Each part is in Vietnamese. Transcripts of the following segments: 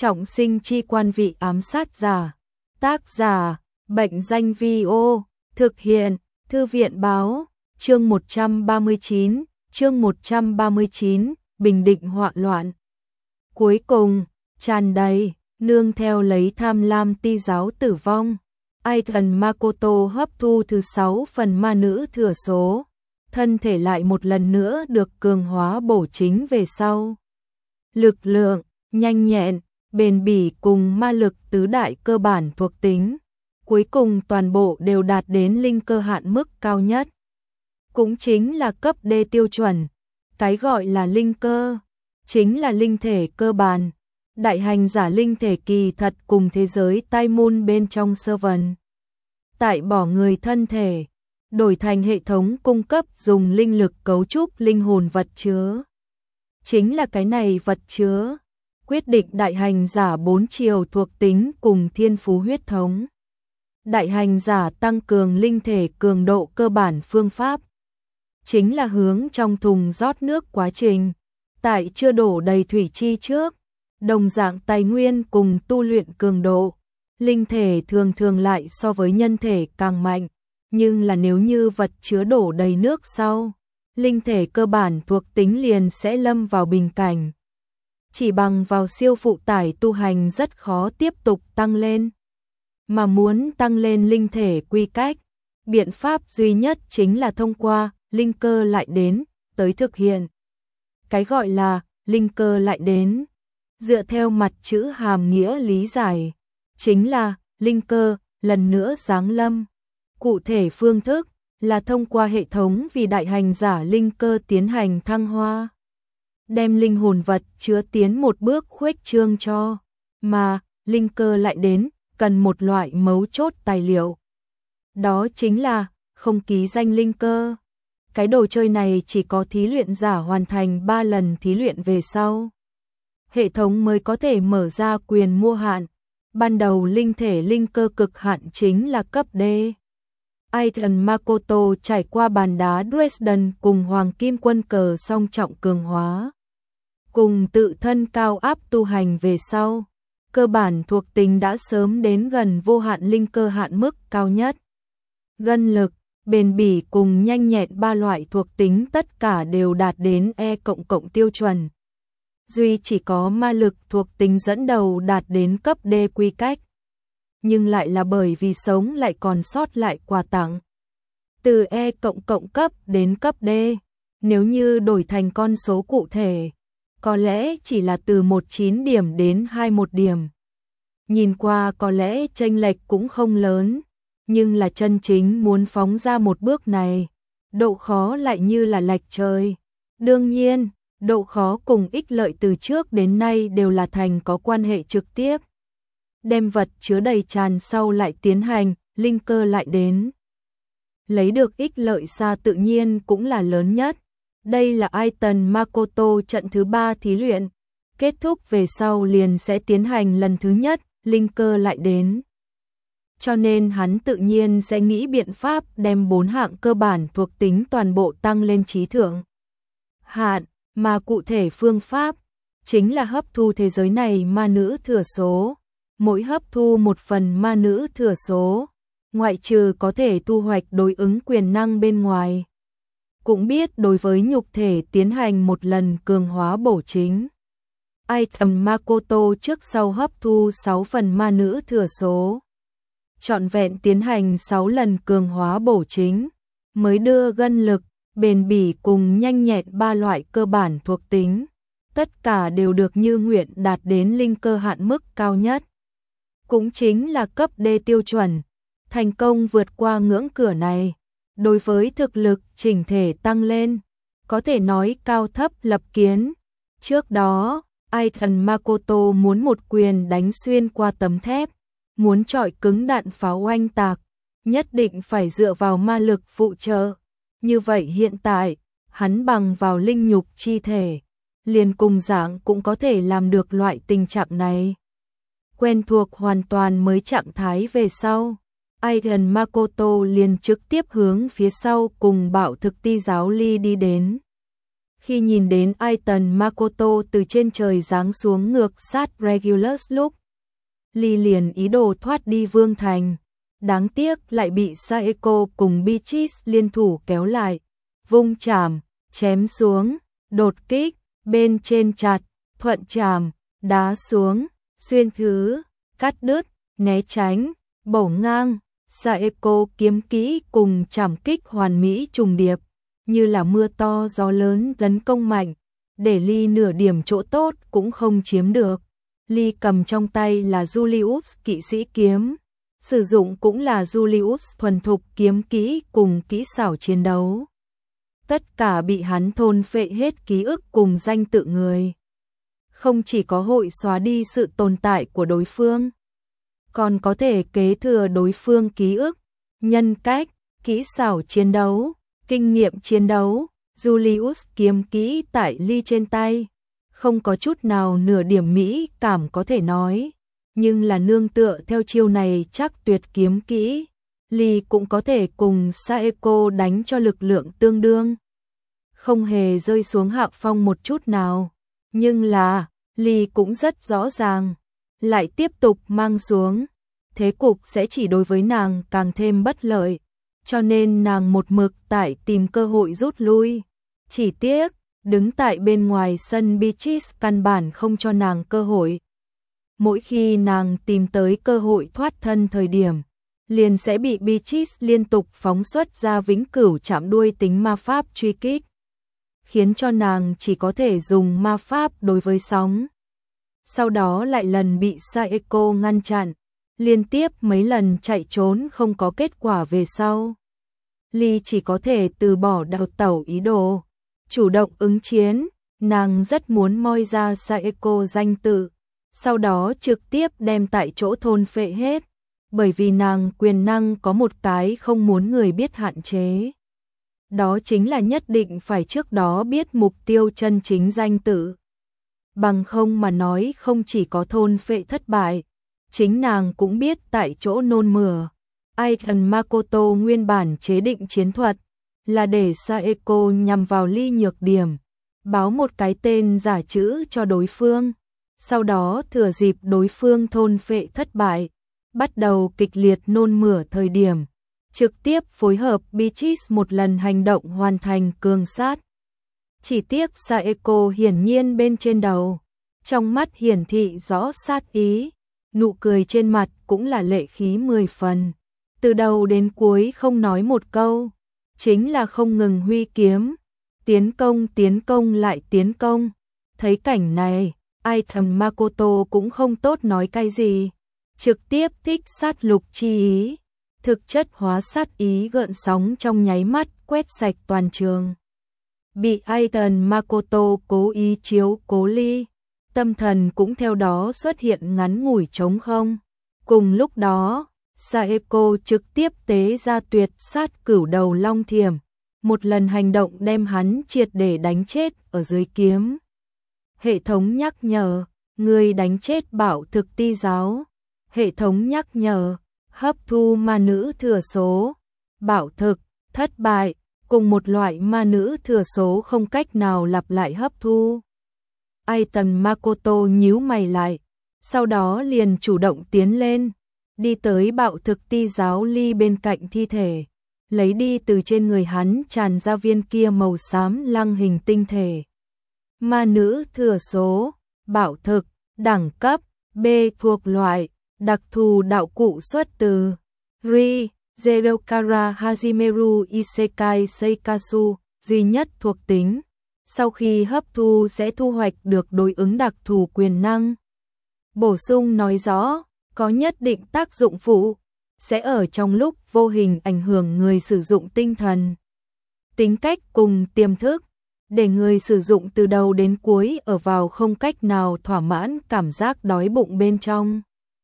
Trọng sinh chi quan vị ám sát giả. Tác giả, Bệnh danh Vi-ô, thực hiện, Thư viện báo, chương 139, bình định họa loạn. Cuối cùng, tràn đầy, nương theo lấy tham lam ti giáo tử vong. Aitan Makoto hấp thu thứ 6 phần ma nữ thừa số, thân thể lại một lần nữa được cường hóa bổ chính về sau. Lực lượng, nhanh nhẹn, bền bỉ cùng ma lực tứ đại cơ bản thuộc tính, cuối cùng toàn bộ đều đạt đến linh cơ hạn mức cao nhất. Cũng chính là cấp D tiêu chuẩn. Cái gọi là linh cơ, chính là linh thể cơ bản. Đại hành giả linh thể kỳ thật cùng thế giới tai môn bên trong Servant. Tại bỏ người thân thể, đổi thành hệ thống cung cấp dùng linh lực cấu trúc linh hồn vật chứa. Chính là cái này vật chứa, quyết định đại hành giả 4 chiều thuộc tính cùng thiên phú huyết thống. Đại hành giả tăng cường linh thể cường độ cơ bản phương pháp, chính là hướng trong thùng rót nước quá trình, tại chưa đổ đầy thủy chi trước, đồng dạng tài nguyên cùng tu luyện cường độ. Linh thể thường thường lại so với nhân thể càng mạnh, nhưng là nếu như vật chứa đổ đầy nước sau, linh thể cơ bản thuộc tính liền sẽ lâm vào bình cảnh. Chỉ bằng vào siêu phụ tải tu hành rất khó tiếp tục tăng lên. Mà muốn tăng lên linh thể quy cách, biện pháp duy nhất chính là thông qua linh cơ lại đến, tới thực hiện. Cái gọi là linh cơ lại đến, dựa theo mặt chữ hàm nghĩa lý giải, chính là linh cơ lần nữa giáng lâm. Cụ thể phương thức là thông qua hệ thống vì đại hành giả linh cơ tiến hành thăng hoa, đem linh hồn vật chứa tiến một bước khuếch trương cho, mà linh cơ lại đến cần một loại mấu chốt tài liệu. Đó chính là không ký danh linh cơ. Cái đồ chơi này chỉ có thí luyện giả hoàn thành 3 lần thí luyện về sau, hệ thống mới có thể mở ra quyền mua hạn. Ban đầu linh thể linh cơ cực hạn chính là cấp D. Aitan Makoto trải qua bàn đá Dresden cùng Hoàng Kim Quân Cờ song trọng cường hóa, cùng tự thân cao áp tu hành về sau, cơ bản thuộc tính đã sớm đến gần vô hạn linh cơ hạn mức cao nhất. Gân lực, bền bỉ cùng nhanh nhẹn 3 loại thuộc tính tất cả đều đạt đến E++ tiêu chuẩn. Duy chỉ có ma lực thuộc tính dẫn đầu đạt đến cấp D quy cách, nhưng lại là bởi vì sống lại còn sót lại quà tặng. Từ E++ cấp đến cấp D, nếu như đổi thành con số cụ thể, có lẽ chỉ là từ 19 điểm đến 21 điểm. Nhìn qua có lẽ chênh lệch cũng không lớn, nhưng là chân chính muốn phóng ra một bước này, độ khó lại như là lệch trời. Đương nhiên, độ khó cùng ích lợi từ trước đến nay đều là thành có quan hệ trực tiếp. Đem vật chứa đầy tràn sau lại tiến hành, linh cơ lại đến. Lấy được ích lợi xa tự nhiên cũng là lớn nhất. Đây là Aitan Makoto trận thứ 3 thí luyện. Kết thúc về sau liền sẽ tiến hành lần thứ nhất, linh cơ lại đến. Cho nên hắn tự nhiên sẽ nghĩ biện pháp đem 4 hạng cơ bản thuộc tính toàn bộ tăng lên trí thượng hạn, mà cụ thể phương pháp chính là hấp thu thế giới này ma nữ thừa số. Mỗi hấp thu một phần ma nữ thừa số, ngoại trừ có thể thu hoạch đối ứng quyền năng bên ngoài, cũng biết đối với nhục thể tiến hành một lần cường hóa bổ chính. Aitan Makoto trước sau hấp thu 6 phần ma nữ thừa số, trọn vẹn tiến hành 6 lần cường hóa bổ chính, mới đưa gân lực, bền bỉ cùng nhanh nhẹn 3 loại cơ bản thuộc tính, tất cả đều được như nguyện đạt đến linh cơ hạn mức cao nhất. Cũng chính là cấp D tiêu chuẩn, thành công vượt qua ngưỡng cửa này, đối với thực lực chỉnh thể tăng lên, có thể nói cao thấp lập kiến. Trước đó, Aitan Makoto muốn một quyền đánh xuyên qua tấm thép, muốn chọi cứng đạn pháo oanh tạc, nhất định phải dựa vào ma lực phụ trợ. Như vậy hiện tại, hắn bằng vào linh nhục chi thể, liền cùng dạng cũng có thể làm được loại tình trạng này. Quen thuộc hoàn toàn mới trạng thái về sau, Aitan Makoto liền trực tiếp hướng phía sau cùng Bạo Thực Ti giáo Ly đi đến. Khi nhìn đến Aiton Makoto từ trên trời giáng xuống ngược sát Regulus lúc, Lee liền ý đồ thoát đi Vương Thành. Đáng tiếc lại bị Saeko cùng Beatrice liên thủ kéo lại, vung chảm, chém xuống, đột kích, bên trên chặt, thuận chảm, đá xuống, xuyên thứ, cắt đứt, né tránh, bổ ngang, Saeko kiếm kỹ cùng chảm kích hoàn mỹ trùng điệp, như là mưa to gió lớn tấn công mạnh, để Lee nửa điểm chỗ tốt cũng không chiếm được. Lee cầm trong tay là Julius kỵ sĩ kiếm, sử dụng cũng là Julius thuần thục kiếm kỹ cùng kỹ xảo chiến đấu. Tất cả bị hắn thôn phệ hết ký ức cùng danh tự người. Không chỉ có hội xóa đi sự tồn tại của đối phương, còn có thể kế thừa đối phương ký ức, nhân cách, kỹ xảo chiến đấu, kinh nghiệm chiến đấu. Julius kiếm kỹ tại Lee trên tay, không có chút nào nửa điểm mỹ cảm có thể nói, nhưng là nương tựa theo chiêu này chắc tuyệt kiếm kỹ, Lee cũng có thể cùng Saeko đánh cho lực lượng tương đương, không hề rơi xuống hạ phong một chút nào. Nhưng là, Lee cũng rất rõ ràng, lại tiếp tục mang xuống, thế cục sẽ chỉ đối với nàng càng thêm bất lợi, cho nên nàng một mực tại tìm cơ hội rút lui. Chỉ tiếc, đứng tại bên ngoài sân Beatrice căn bản không cho nàng cơ hội. Mỗi khi nàng tìm tới cơ hội thoát thân thời điểm, liền sẽ bị Beatrice liên tục phóng xuất ra vĩnh cửu chạm đuôi tính ma pháp truy kích, khiến cho nàng chỉ có thể dùng ma pháp đối với sóng. Sau đó lại lần bị Saeko ngăn chặn, liên tiếp mấy lần chạy trốn không có kết quả về sau. Lee chỉ có thể từ bỏ đào tẩu ý đồ, chủ động ứng chiến. Nàng rất muốn moi ra Saeko danh tự, sau đó trực tiếp đem tại chỗ thôn phệ hết, bởi vì nàng quyền năng có một cái không muốn người biết hạn chế. Đó chính là nhất định phải trước đó biết mục tiêu chân chính danh tự. Bằng không mà nói không chỉ có thôn phệ thất bại, chính nàng cũng biết tại chỗ nôn mửa. Aiton Makoto nguyên bản chế định chiến thuật là để Saeko nhằm vào Lee nhược điểm, báo một cái tên giả chữ cho đối phương, sau đó thừa dịp đối phương thôn phệ thất bại, bắt đầu kịch liệt nôn mửa thời điểm, trực tiếp phối hợp Beatrice một lần hành động hoàn thành cường sát. Chỉ tiếc Saeko hiển nhiên bên trên đầu, trong mắt hiển thị rõ sát ý, nụ cười trên mặt cũng là lệ khí 10 phần. Từ đầu đến cuối không nói một câu, chính là không ngừng huy kiếm, tiến công lại tiến công. Thấy cảnh này, Aiton Makoto cũng không tốt nói cái gì, trực tiếp thích sát lục chi ý, thực chất hóa sát ý gợn sóng trong nháy mắt quét sạch toàn trường. Bị Aiton Makoto cố ý chiếu cố Lee, tâm thần cũng theo đó xuất hiện ngắn ngủi trống không. Cùng lúc đó, Saeko trực tiếp tế ra tuyệt sát cửu đầu long thiểm, một lần hành động đem hắn triệt để đánh chết ở dưới kiếm. Hệ thống nhắc nhở, người đánh chết Bảo Thực Ti giáo. Hệ thống nhắc nhở, hấp thu ma nữ thừa số. Bảo thực, thất bại, cùng một loại ma nữ thừa số không cách nào lặp lại hấp thu. Aiton Makoto nhíu mày lại, sau đó liền chủ động tiến lên, đi tới Bạo Thực Ti giáo Lee bên cạnh thi thể, lấy đi từ trên người hắn tràn ra viên kia màu xám lăng hình tinh thể. Ma nữ thừa số, bảo thực, đẳng cấp, B thuộc loại, đặc thù đạo cụ xuất từ Ri, Zerokara Hajimeru Isekai Seikasu, duy nhất thuộc tính. Sau khi hấp thu sẽ thu hoạch được đối ứng đặc thù quyền năng. Bổ sung nói rõ, có nhất định tác dụng phụ, sẽ ở trong lúc vô hình ảnh hưởng người sử dụng tinh thần, tính cách cùng tiềm thức, để người sử dụng từ đầu đến cuối ở vào không cách nào thỏa mãn cảm giác đói bụng bên trong.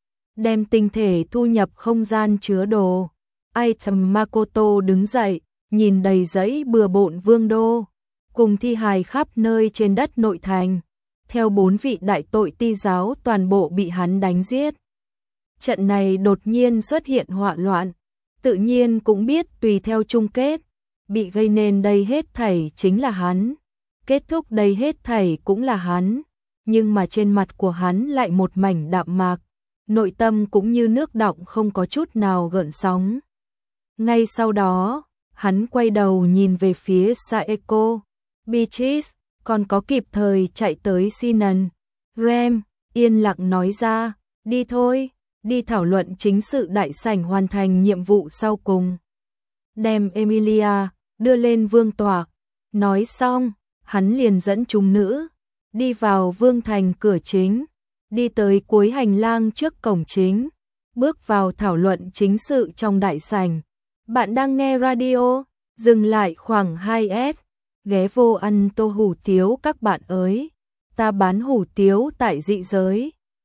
Đem tinh thể thu nhập không gian chứa đồ. Aiton Makoto đứng dậy, nhìn đầy giấy bừa bộn vương đô, cùng thi hài khắp nơi trên đất nội thành. Theo 4 vị đại tội ti giáo toàn bộ bị hắn đánh giết. Trận này đột nhiên xuất hiện họa loạn, tự nhiên cũng biết tùy theo chung kết, bị gây nên đây hết thảy chính là hắn. kết thúc đây hết thảy cũng là hắn, nhưng mà trên mặt của hắn lại một mảnh đạm mạc, nội tâm cũng như nước đọng không có chút nào gợn sóng. Ngay sau đó, hắn quay đầu nhìn về phía Saeko, Beatrice, còn có kịp thời chạy tới Sinan. Rem, yên lặng nói ra, đi thôi, đi thảo luận chính sự đại sảnh hoàn thành nhiệm vụ sau cùng. Đem Emilia, đưa lên vương tọa. Nói xong, hắn liền dẫn chúng nữ, đi vào vương thành cửa chính, đi tới cuối hành lang trước cổng chính, bước vào thảo luận chính sự trong đại sảnh. Bạn đang nghe radio, dừng lại khoảng 2S, ghé vô ăn tô hủ tiếu các bạn ơi, ta bán hủ tiếu tại dị giới.